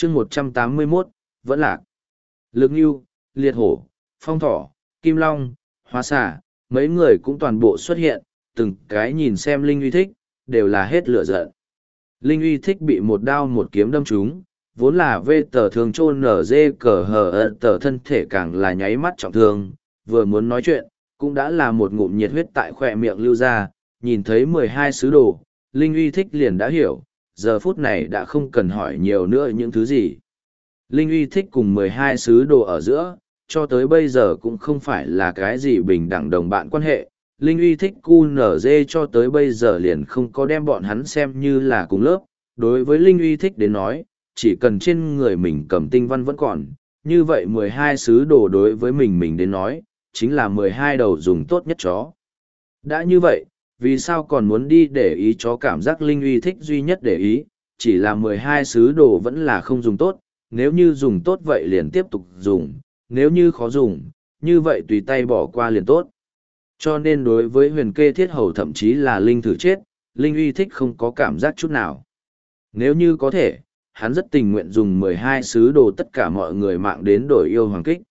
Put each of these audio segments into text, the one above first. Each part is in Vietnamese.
chương 181, vẫn lạc. Lực Ngưu, Liệt Hổ, Phong Thỏ, Kim Long, Hóa Xà, mấy người cũng toàn bộ xuất hiện, từng cái nhìn xem Linh Uy Thích, đều là hết lửa giận. Linh Uy Thích bị một đao một kiếm đâm trúng, vốn là vê tờ thường trôn nở dê cờ hờ tờ thân thể càng là nháy mắt trọng thương, vừa muốn nói chuyện, cũng đã là một ngụm nhiệt huyết tại khỏe miệng lưu ra, nhìn thấy 12 sứ đồ, Linh Uy Thích liền đã hiểu, giờ phút này đã không cần hỏi nhiều nữa những thứ gì. Linh Uy Thích cùng 12 sứ đồ ở giữa, cho tới bây giờ cũng không phải là cái gì bình đẳng đồng bạn quan hệ. Linh Uy Thích QNZ cho tới bây giờ liền không có đem bọn hắn xem như là cùng lớp. Đối với Linh Uy Thích đến nói, chỉ cần trên người mình cầm tinh văn vẫn còn, như vậy 12 sứ đồ đối với mình đến nói, chính là 12 đầu dùng tốt nhất chó. Đã như vậy, vì sao còn muốn đi để ý chó cảm giác Linh Uy Thích duy nhất để ý, chỉ là 12 sứ đồ vẫn là không dùng tốt, nếu như dùng tốt vậy liền tiếp tục dùng, nếu như khó dùng, như vậy tùy tay bỏ qua liền tốt. Cho nên đối với huyền kê thiết hầu thậm chí là Linh thử chết, Linh Uy Thích không có cảm giác chút nào. Nếu như có thể, hắn rất tình nguyện dùng 12 sứ đồ tất cả mọi người mạng đến đổi yêu hoàng kích.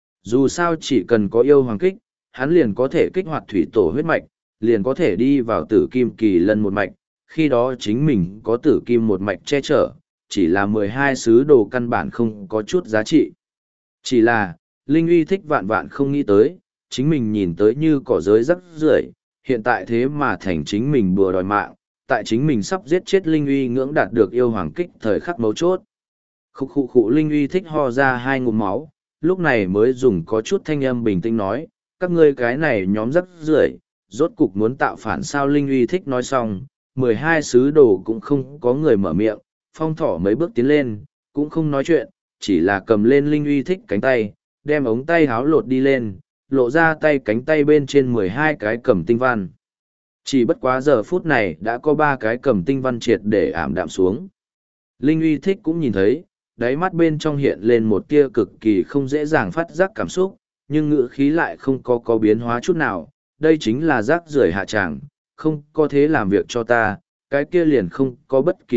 Dù sao chỉ cần có yêu hoàng kích, hắn liền có thể kích hoạt thủy tổ huyết mạch, liền có thể đi vào tử kim kỳ lân một mạch, khi đó chính mình có tử kim một mạch che chở, chỉ là 12 sứ đồ căn bản không có chút giá trị. Chỉ là, Linh Uy Thích vạn vạn không nghĩ tới, chính mình nhìn tới như cỏ giới rắc rưởi, hiện tại thế mà thành chính mình bừa đòi mạng, tại chính mình sắp giết chết Linh Uy ngưỡng đạt được yêu hoàng kích thời khắc mấu chốt. Khụ khụ khụ Linh Uy Thích ho ra hai ngụm máu, lúc này mới dùng có chút thanh âm bình tĩnh nói, các ngươi cái này nhóm rắc rưởi, rốt cục muốn tạo phản sao. Linh Uy Thích nói xong, 12 sứ đồ cũng không có người mở miệng, Phong Thỏ mấy bước tiến lên, cũng không nói chuyện, chỉ là cầm lên Linh Uy Thích cánh tay, đem ống tay háo lột đi lên, lộ ra tay cánh tay bên trên 12 cái cầm tinh văn. Chỉ bất quá giờ phút này đã có 3 cái cầm tinh văn triệt để ảm đạm xuống. Linh Uy Thích cũng nhìn thấy, đáy mắt bên trong hiện lên một tia cực kỳ không dễ dàng phát giác cảm xúc, nhưng ngữ khí lại không có biến hóa chút nào. Đây chính là rác rưởi hạ tràng, không có thế làm việc cho ta, cái kia liền không có bất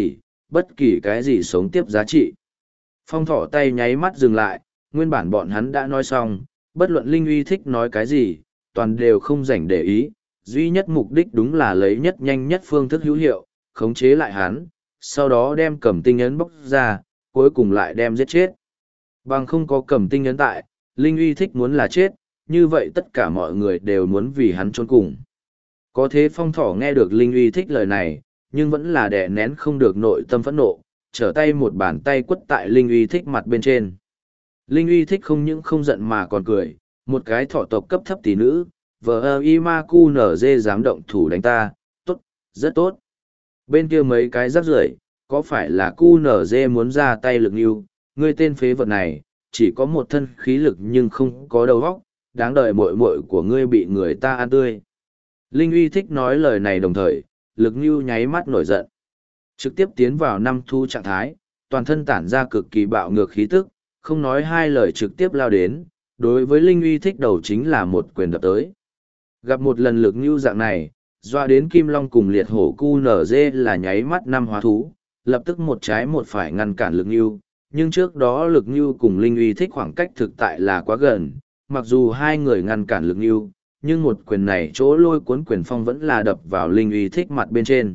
kỳ cái gì sống tiếp giá trị. Phong Thỏ tay nháy mắt dừng lại, nguyên bản bọn hắn đã nói xong, bất luận Linh Uy Thích nói cái gì, toàn đều không rảnh để ý, duy nhất mục đích đúng là lấy nhất nhanh nhất phương thức hữu hiệu, khống chế lại hắn, sau đó đem cầm tinh ấn bóc ra, cuối cùng lại đem giết chết. Bằng không có cầm tinh ấn tại, Linh Uy Thích muốn là chết, như vậy tất cả mọi người đều muốn vì hắn chôn cùng. Có thế Phong Thỏ nghe được Linh Uy Thích lời này, nhưng vẫn là đè nén không được nội tâm phẫn nộ, trở tay một bàn tay quất tại Linh Uy Thích mặt bên trên. Linh Uy Thích không những không giận mà còn cười, một cái thỏ tộc cấp thấp tỷ nữ, vờ y ma cu nở dê dám động thủ đánh ta, tốt, rất tốt. Bên kia mấy cái rắc rưởi, có phải là cu nở dê muốn ra tay lực yêu, ngươi tên phế vật này, chỉ có một thân khí lực nhưng không có đầu óc, đáng đợi muội muội của ngươi bị người ta ăn tươi. Linh Uy Thích nói lời này đồng thời, lực như nháy mắt nổi giận. Trực tiếp tiến vào năm thu trạng thái, toàn thân tản ra cực kỳ bạo ngược khí tức, không nói hai lời trực tiếp lao đến, đối với Linh Uy Thích đầu chính là một quyền đập tới. Gặp một lần lực như dạng này, doa đến Kim Long cùng Liệt Hổ QNZ là nháy mắt năm hóa thú, lập tức một trái một phải ngăn cản lực như, nhưng trước đó lực như cùng Linh Uy Thích khoảng cách thực tại là quá gần, mặc dù hai người ngăn cản lực như, nhưng một quyền này chỗ lôi cuốn quyền phong vẫn là đập vào Linh Uy Thích mặt bên trên.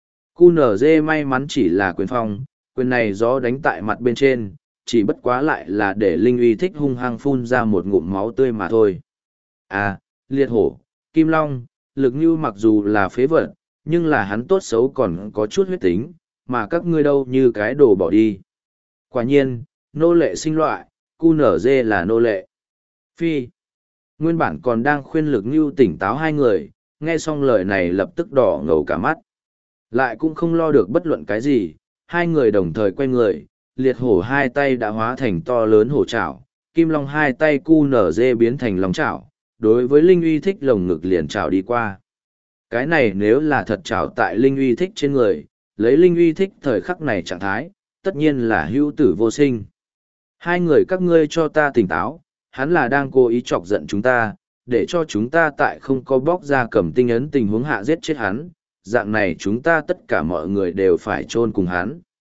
QNZ may mắn chỉ là quyền phong, quyền này gió đánh tại mặt bên trên, chỉ bất quá lại là để Linh Uy Thích hung hăng phun ra một ngụm máu tươi mà thôi. À, Liệt Hổ, Kim Long, lực như mặc dù là phế vật, nhưng là hắn tốt xấu còn có chút huyết tính, mà các ngươi đâu như cái đồ bỏ đi. Quả nhiên, nô lệ sinh loại, QNZ là nô lệ. Phi. Nguyên bản còn đang khuyên lực như tỉnh táo hai người, nghe xong lời này lập tức đỏ ngầu cả mắt. Lại cũng không lo được bất luận cái gì, hai người đồng thời quay người, Liệt Hổ hai tay đã hóa thành to lớn hổ chảo, Kim Long hai tay QNZ biến thành lòng chảo, đối với Linh Uy Thích lồng ngực liền chảo đi qua. Cái này nếu là thật chảo tại Linh Uy Thích trên người, lấy Linh Uy Thích thời khắc này trạng thái, tất nhiên là hữu tử vô sinh. Hai người các ngươi cho ta tỉnh táo, hắn là đang cố ý chọc giận chúng ta, để cho chúng ta tại không có bóc ra cầm tinh ấn tình huống hạ giết chết hắn, dạng này chúng ta tất cả mọi người đều phải chôn cùng hắn.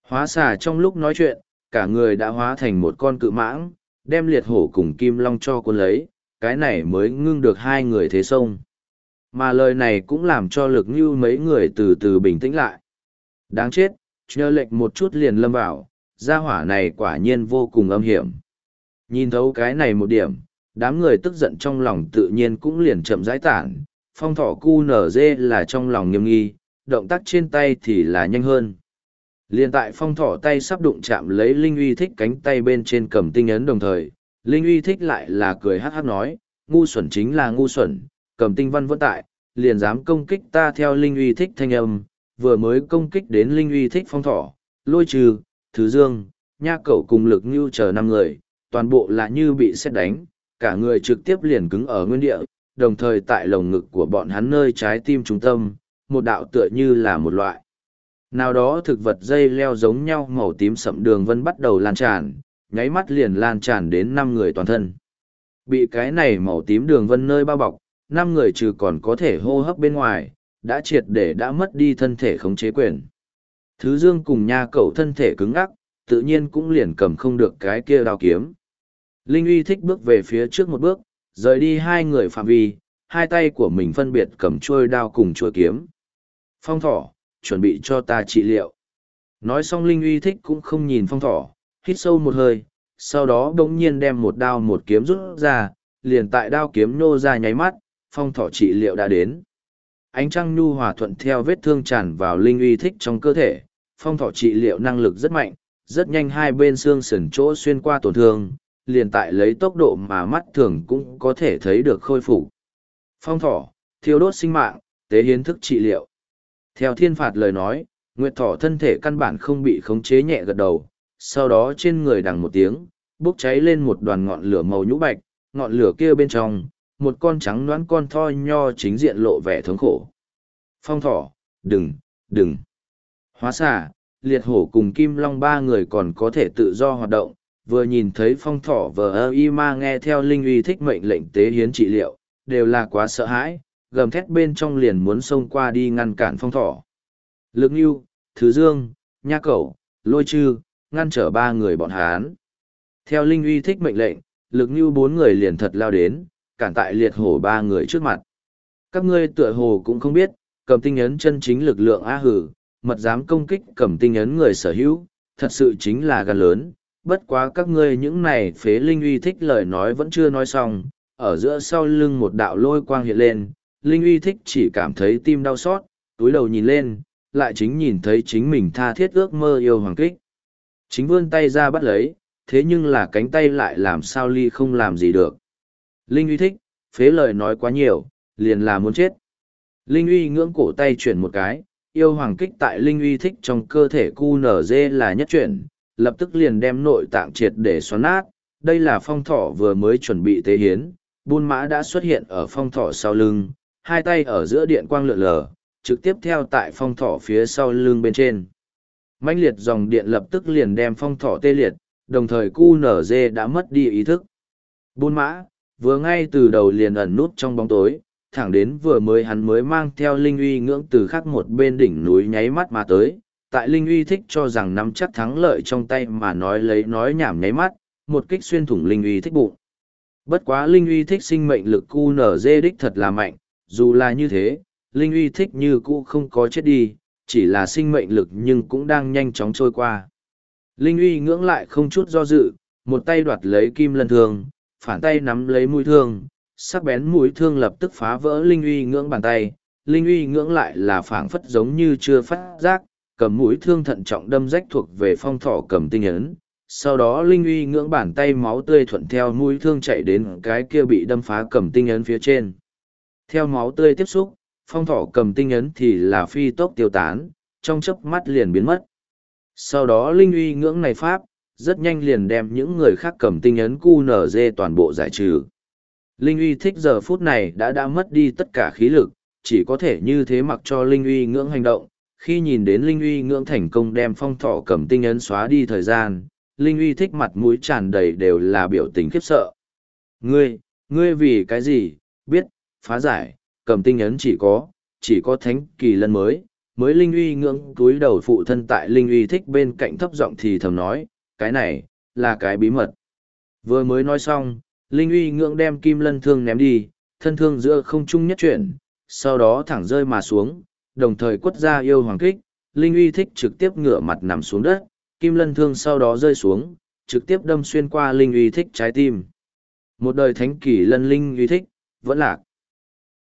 Hóa xà trong lúc nói chuyện, cả người đã hóa thành một con cự mãng, đem liệt hổ cùng kim long cho cuốn lấy, cái này mới ngưng được hai người thế sông. Mà lời này cũng làm cho lực như mấy người từ từ bình tĩnh lại. Đáng chết, nhờ lệnh một chút liền lâm vào, gia hỏa này quả nhiên vô cùng âm hiểm. Nhìn thấu cái này một điểm, đám người tức giận trong lòng tự nhiên cũng liền chậm rãi tản, phong thỏ cu nở dê là trong lòng nghiêm nghi, động tác trên tay thì là nhanh hơn. Liên tại phong thỏ tay sắp đụng chạm lấy Linh Uy Thích cánh tay bên trên cầm tinh ấn đồng thời, Linh Uy Thích lại là cười hát hát nói, ngu xuẩn chính là ngu xuẩn, cầm tinh văn vẫn tại, liền dám công kích ta theo Linh Uy Thích thanh âm, vừa mới công kích đến Linh Uy Thích phong thỏ, lôi trừ, thứ dương, nha cẩu cùng lực như chờ 5 người, toàn bộ là như bị sét đánh, cả người trực tiếp liền cứng ở nguyên địa, đồng thời tại lồng ngực của bọn hắn nơi trái tim trung tâm, một đạo tựa như là một loại nào đó thực vật dây leo giống nhau màu tím sậm đường vân bắt đầu lan tràn, nháy mắt liền lan tràn đến 5 người toàn thân. Bị cái này màu tím đường vân nơi bao bọc, 5 người trừ còn có thể hô hấp bên ngoài, đã triệt để đã mất đi thân thể khống chế quyền. Thứ dương cùng nha cẩu thân thể cứng ngắc, tự nhiên cũng liền cầm không được cái kia đao kiếm. Linh Uy Thích bước về phía trước một bước, rời đi hai người phạm vi, hai tay của mình phân biệt cầm chuôi đao cùng chuôi kiếm. Phong thỏ, chuẩn bị cho ta trị liệu. Nói xong Linh Uy Thích cũng không nhìn phong thỏ, hít sâu một hơi, sau đó đống nhiên đem một đao một kiếm rút ra, liền tại đao kiếm nô ra nháy mắt, phong thỏ trị liệu đã đến. Ánh trăng nhu hòa thuận theo vết thương tràn vào Linh Uy Thích trong cơ thể, phong thỏ trị liệu năng lực rất mạnh, rất nhanh hai bên xương sườn chỗ xuyên qua tổn thương, liền tại lấy tốc độ mà mắt thường cũng có thể thấy được khôi phục. Phong thỏ, thiêu đốt sinh mạng, tế hiến thức trị liệu. Theo thiên phạt lời nói, Nguyệt Thỏ thân thể căn bản không bị khống chế nhẹ gật đầu, sau đó trên người đằng một tiếng, bốc cháy lên một đoàn ngọn lửa màu nhũ bạch, ngọn lửa kia bên trong, một con trắng đoán con thoi nho chính diện lộ vẻ thống khổ. Phong thỏ, đừng. Hóa xà, liệt hổ cùng kim long ba người còn có thể tự do hoạt động, vừa nhìn thấy phong thỏ vờ y ma nghe theo Linh Uy Thích mệnh lệnh tế hiến trị liệu, đều là quá sợ hãi, gầm thét bên trong liền muốn xông qua đi ngăn cản phong thỏ. Lực Nhu, Thứ Dương, Nha Cẩu, Lôi Trư, ngăn trở ba người bọn Hán. Theo Linh Uy Thích mệnh lệnh, Lực Nhu 4 người liền thật lao đến, cản tại liệt hổ ba người trước mặt. Các ngươi tựa hồ cũng không biết, cầm tinh ấn chân chính lực lượng á hử, mật dám công kích cầm tinh ấn người sở hữu, thật sự chính là gan lớn. Bất quá các ngươi những này phế Linh Uy Thích lời nói vẫn chưa nói xong, ở giữa sau lưng một đạo lôi quang hiện lên, Linh Uy Thích chỉ cảm thấy tim đau xót, túi đầu nhìn lên, lại chính nhìn thấy chính mình tha thiết ước mơ yêu hoàng kích. Chính vươn tay ra bắt lấy, thế nhưng là cánh tay lại làm sao ly không làm gì được. Linh Uy Thích, phế lời nói quá nhiều, liền là muốn chết. Linh Uy ngưỡng cổ tay chuyển một cái, yêu hoàng kích tại Linh Uy Thích trong cơ thể QNZ là nhất chuyển, lập tức liền đem nội tạng triệt để xoắn nát. Đây là phong thỏ vừa mới chuẩn bị tế hiến, buôn mã đã xuất hiện ở phong thỏ sau lưng, hai tay ở giữa điện quang lượn lờ, trực tiếp theo tại phong thỏ phía sau lưng bên trên. Mãnh liệt dòng điện lập tức liền đem phong thỏ tê liệt, đồng thời QNZ đã mất đi ý thức. Buôn mã, vừa ngay từ đầu liền ẩn nút trong bóng tối, thẳng đến vừa mới hắn mới mang theo Linh Uy ngưỡng từ khác một bên đỉnh núi nháy mắt mà tới. Tại Linh Uy Thích cho rằng nắm chắc thắng lợi trong tay mà nói nhảm nháy mắt, một kích xuyên thủng Linh Uy Thích bụng. Bất quá Linh Uy Thích sinh mệnh lực QNZ đích thật là mạnh, dù là như thế, Linh Uy Thích như cũ không có chết đi, chỉ là sinh mệnh lực nhưng cũng đang nhanh chóng trôi qua. Linh Uy ngưỡng lại không chút do dự, một tay đoạt lấy kim lân thương, phản tay nắm lấy mũi thương, sắc bén mũi thương lập tức phá vỡ Linh Uy ngưỡng bàn tay. Linh Uy ngưỡng lại là phảng phất giống như chưa phát giác, cầm mũi thương thận trọng đâm rách thuộc về phong thỏ cầm tinh ấn. Sau đó Linh Uy ngưỡng bàn tay máu tươi thuận theo mũi thương chạy đến cái kia bị đâm phá cầm tinh ấn phía trên. Theo máu tươi tiếp xúc, phong thỏ cầm tinh ấn thì là phi tốc tiêu tán, trong chớp mắt liền biến mất. Sau đó Linh Uy ngưỡng này pháp, rất nhanh liền đem những người khác cầm tinh ấn QNZ toàn bộ giải trừ. Linh Uy Thích giờ phút này đã mất đi tất cả khí lực, chỉ có thể như thế mặc cho Linh Uy ngưỡng hành động. Khi nhìn đến Linh Uy ngưỡng thành công đem phong thỏ cầm tinh ấn xóa đi thời gian, Linh Uy Thích mặt mũi tràn đầy đều là biểu tình khiếp sợ. Ngươi vì cái gì, biết, phá giải, cầm tinh ấn chỉ có thánh kỳ lân mới, mới Linh uy ngưỡng túi đầu phụ thân tại Linh uy thích bên cạnh thấp giọng thì thầm nói, cái này, là cái bí mật. Vừa mới nói xong, Linh uy ngưỡng đem kim lân thương ném đi, thân thương giữa không trung nhất chuyển, sau đó thẳng rơi mà xuống, đồng thời quất ra yêu hoàng kích, Linh uy thích trực tiếp ngửa mặt nằm xuống đất, kim lân thương sau đó rơi xuống, trực tiếp đâm xuyên qua Linh uy thích trái tim. Một đời thánh kỷ lân Linh uy thích, vẫn lạc.